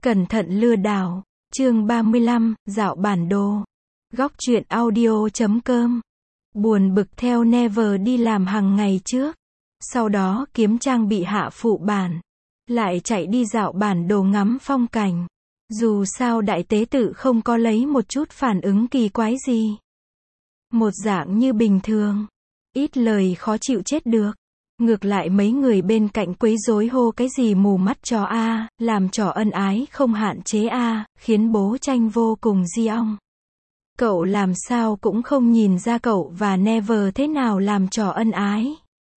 Cẩn thận lừa đảo. Chương 35, dạo bản đồ. Góc truyện audio.com. Buồn bực theo Never đi làm hàng ngày trước. Sau đó kiếm trang bị hạ phụ bản. Lại chạy đi dạo bản đồ ngắm phong cảnh. Dù sao đại tế tự không có lấy một chút phản ứng kỳ quái gì. Một dạng như bình thường. Ít lời khó chịu chết được. Ngược lại mấy người bên cạnh quấy rối hô cái gì mù mắt cho a, làm trò ân ái không hạn chế a, khiến bố tranh vô cùng di ong. Cậu làm sao cũng không nhìn ra cậu và Never thế nào làm trò ân ái.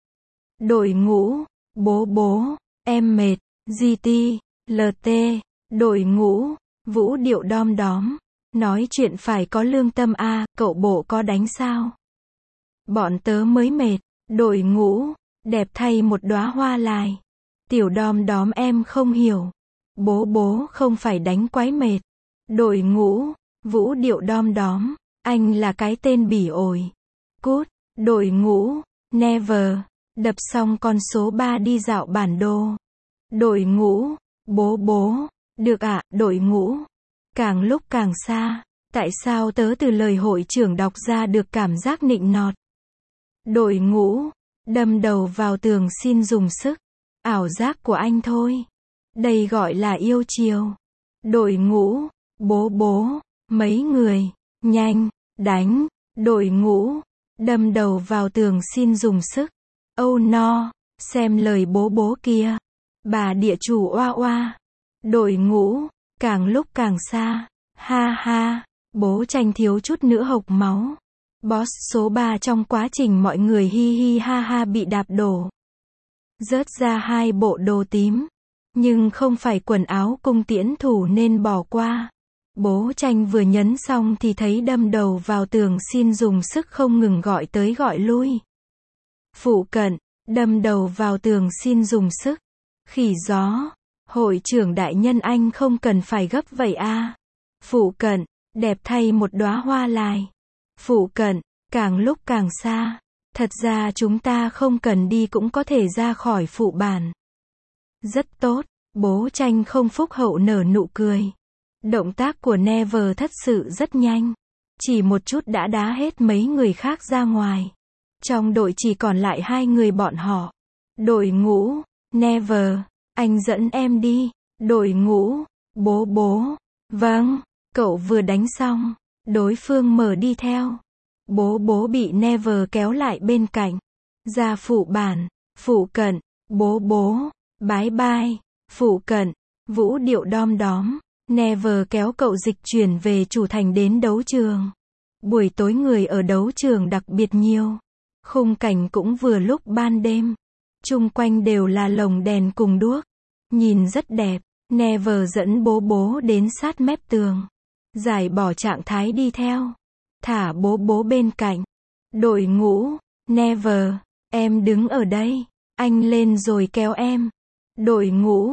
Đội ngũ, bố, em mệt, GT, LT, đội ngũ, vũ điệu đom đóm. Nói chuyện phải có lương tâm a, cậu bộ có đánh sao? Bọn tớ mới mệt, đội ngũ. Đẹp thay một đóa hoa lại. Tiểu đom đóm em không hiểu. Bố không phải đánh quái mệt. Đội ngũ, vũ điệu đom đóm. Anh là cái tên bỉ ổi. Cút, đội ngũ, Never. Đập xong con số 3 đi dạo bản đồ. Đội ngũ, bố. Được ạ, đội ngũ. Càng lúc càng xa. Tại sao tớ từ lời hội trưởng đọc ra được cảm giác nịnh nọt? Đội ngũ. Đâm đầu vào tường xin dùng sức. Ảo giác của anh thôi. Đây gọi là yêu chiều. Đội ngũ, bố, mấy người, nhanh, đánh, đội ngũ, đâm đầu vào tường xin dùng sức. Oh no, xem lời bố kia. Bà địa chủ oa. Đội ngũ, càng lúc càng xa. Ha, bố tranh thiếu chút nữa hộc máu. Boss số 3 trong quá trình mọi người hi ha bị đạp đổ. Rớt ra 2 bộ đồ tím. Nhưng không phải quần áo cung tiễn thủ nên bỏ qua. Bố tranh vừa nhấn xong thì thấy đâm đầu vào tường xin dùng sức không ngừng gọi tới gọi lui. Phụ cận, đâm đầu vào tường xin dùng sức. Khỉ gió, hội trưởng đại nhân anh không cần phải gấp vậy a. Phụ cận, đẹp thay một đóa hoa lại. Phụ cận, càng lúc càng xa. Thật ra chúng ta không cần đi cũng có thể ra khỏi phụ bản. Rất tốt, bố tranh không phúc hậu nở nụ cười. Động tác của Never thật sự rất nhanh. Chỉ một chút đã đá hết mấy người khác ra ngoài. Trong đội chỉ còn lại 2 người bọn họ. Đội ngũ, Never, anh dẫn em đi. Đội ngũ, bố. Vâng, cậu vừa đánh xong. Đối phương mở đi theo. Bố bị Never kéo lại bên cạnh. Ra phụ bản. Phụ cận. Bố. Bái bai. Phụ cận. Vũ điệu đom đóm. Never kéo cậu dịch chuyển về chủ thành đến đấu trường. Buổi tối người ở đấu trường đặc biệt nhiều. Khung cảnh cũng vừa lúc ban đêm. Chung quanh đều là lồng đèn cùng đuốc. Nhìn rất đẹp. Never dẫn bố đến sát mép tường. Giải bỏ trạng thái đi theo. Thả bố bên cạnh. Đội ngũ, Never, em đứng ở đây. Anh lên rồi kéo em. Đội ngũ,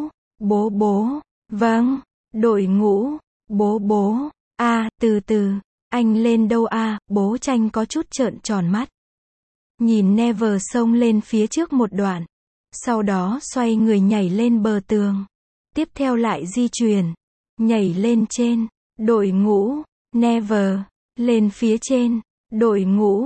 bố. Vâng, đội ngũ, bố. Từ từ, anh lên đâu bố tranh có chút trợn tròn mắt. Nhìn Never xông lên phía trước một đoạn. Sau đó xoay người nhảy lên bờ tường. Tiếp theo lại di chuyển. Nhảy lên trên. Đội ngũ, Never, lên phía trên. Đội ngũ,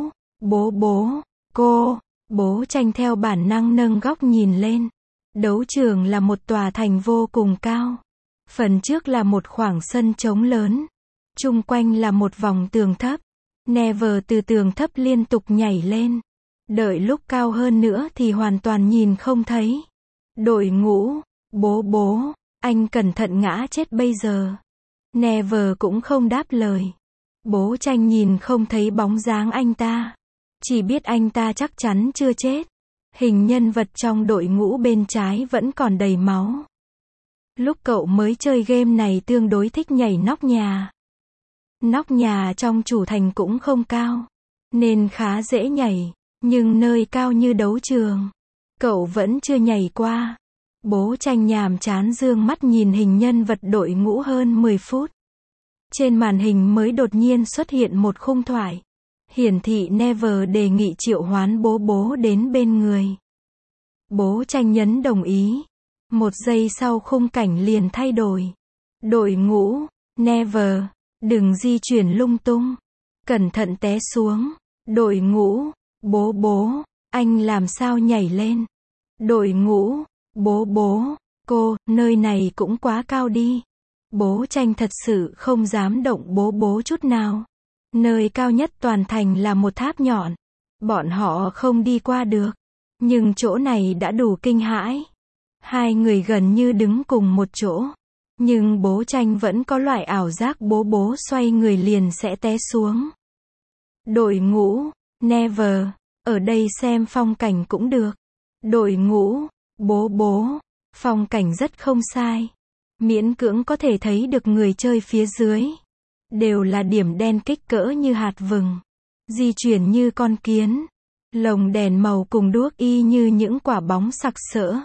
bố, bố tranh theo bản năng nâng góc nhìn lên. Đấu trường là một tòa thành vô cùng cao. Phần trước là một khoảng sân trống lớn. Chung quanh là một vòng tường thấp. Never từ tường thấp liên tục nhảy lên. Đợi lúc cao hơn nữa thì hoàn toàn nhìn không thấy. Đội ngũ, bố, anh cẩn thận ngã chết bây giờ. Never cũng không đáp lời. Bố tranh nhìn không thấy bóng dáng anh ta. Chỉ biết anh ta chắc chắn chưa chết. Hình nhân vật trong đội ngũ bên trái vẫn còn đầy máu. Lúc cậu mới chơi game này tương đối thích nhảy nóc nhà. Nóc nhà trong chủ thành cũng không cao. Nên khá dễ nhảy. Nhưng nơi cao như đấu trường. Cậu vẫn chưa nhảy qua. Bố tranh nhàm chán dương mắt nhìn hình nhân vật đội ngũ hơn 10 phút. Trên màn hình mới đột nhiên xuất hiện một khung thoại. Hiển thị Never đề nghị triệu hoán bố đến bên người. Bố tranh nhấn đồng ý. Một giây sau khung cảnh liền thay đổi. Đội ngũ, never, đừng di chuyển lung tung. Cẩn thận té xuống. Đội ngũ, bố, anh làm sao nhảy lên. Đội ngũ, bố, cô, nơi này cũng quá cao đi. Bố Tranh thật sự không dám động bố chút nào. Nơi cao nhất toàn thành là một tháp nhọn. Bọn họ không đi qua được. Nhưng chỗ này đã đủ kinh hãi. Hai người gần như đứng cùng một chỗ. Nhưng bố Tranh vẫn có loại ảo giác bố xoay người liền sẽ té xuống. Đội ngũ, never, ở đây xem phong cảnh cũng được. Đội ngũ, bố, phong cảnh rất không sai. Miễn cưỡng có thể thấy được người chơi phía dưới. Đều là điểm đen kích cỡ như hạt vừng. Di chuyển như con kiến. Lồng đèn màu cùng đuốc y như những quả bóng sặc sỡ.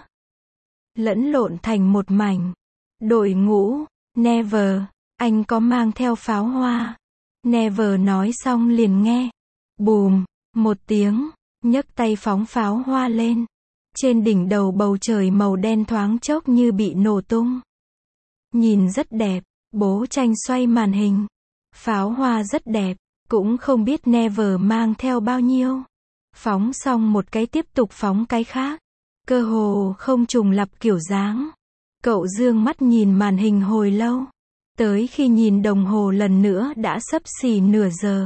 Lẫn lộn thành một mảnh. Đội ngũ, never, anh có mang theo pháo hoa. Never nói xong liền nghe. Bùm, một tiếng, nhấc tay phóng pháo hoa lên. Trên đỉnh đầu bầu trời màu đen thoáng chốc như bị nổ tung. Nhìn rất đẹp, bố Tranh xoay màn hình. Pháo hoa rất đẹp, cũng không biết never mang theo bao nhiêu. Phóng xong một cái tiếp tục phóng cái khác. Cơ hồ không trùng lặp kiểu dáng. Cậu dương mắt nhìn màn hình hồi lâu. Tới khi nhìn đồng hồ lần nữa đã xấp xỉ nửa giờ.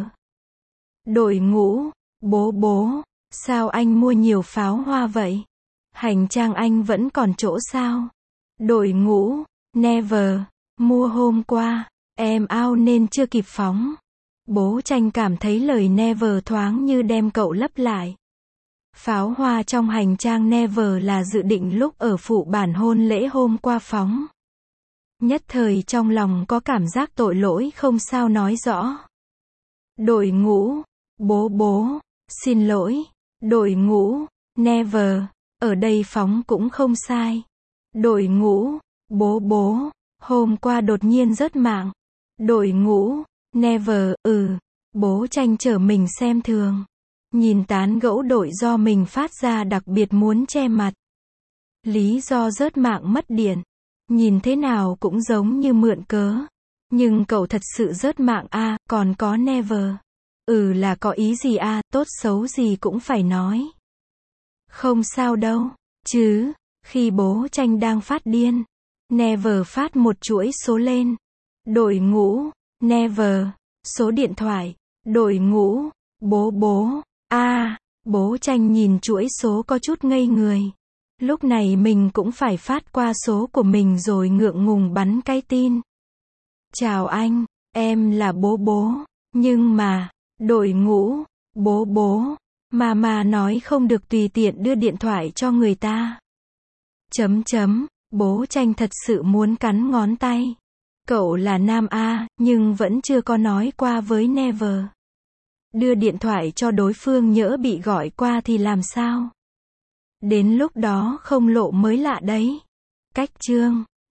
Đội ngũ, bố, sao anh mua nhiều pháo hoa vậy? Hành trang anh vẫn còn chỗ sao? Đội ngũ, never, mua hôm qua, em out nên chưa kịp phóng. Bố Tranh cảm thấy lời never thoáng như đem cậu lấp lại. Pháo hoa trong hành trang never là dự định lúc ở phụ bản hôn lễ hôm qua phóng. Nhất thời trong lòng có cảm giác tội lỗi không sao nói rõ. Đội ngũ, bố, xin lỗi. Đội ngũ, never, ở đây phóng cũng không sai. Đội ngũ, bố, hôm qua đột nhiên rớt mạng. Đội ngũ, never, bố Tranh trở mình xem thường. Nhìn tán gẫu đội do mình phát ra đặc biệt muốn che mặt. Lý do rớt mạng mất điện. Nhìn thế nào cũng giống như mượn cớ. Nhưng cậu thật sự rớt mạng à, còn có never. Là có ý gì à, tốt xấu gì cũng phải nói. Không sao đâu, chứ, khi bố Tranh đang phát điên. Never phát một chuỗi số lên. Đội ngũ, never, số điện thoại. Đội ngũ, bố, bố Tranh nhìn chuỗi số có chút ngây người. Lúc này mình cũng phải phát qua số của mình rồi ngượng ngùng bắn cái tin. Chào anh, em là bố, nhưng mà, đội ngũ, bố, mà nói không được tùy tiện đưa điện thoại cho người ta. Bố Tranh thật sự muốn cắn ngón tay. Cậu là nam A, nhưng vẫn chưa có nói qua với never. Đưa điện thoại cho đối phương nhỡ bị gọi qua thì làm sao? Đến lúc đó không lộ mới lạ đấy. Cách chương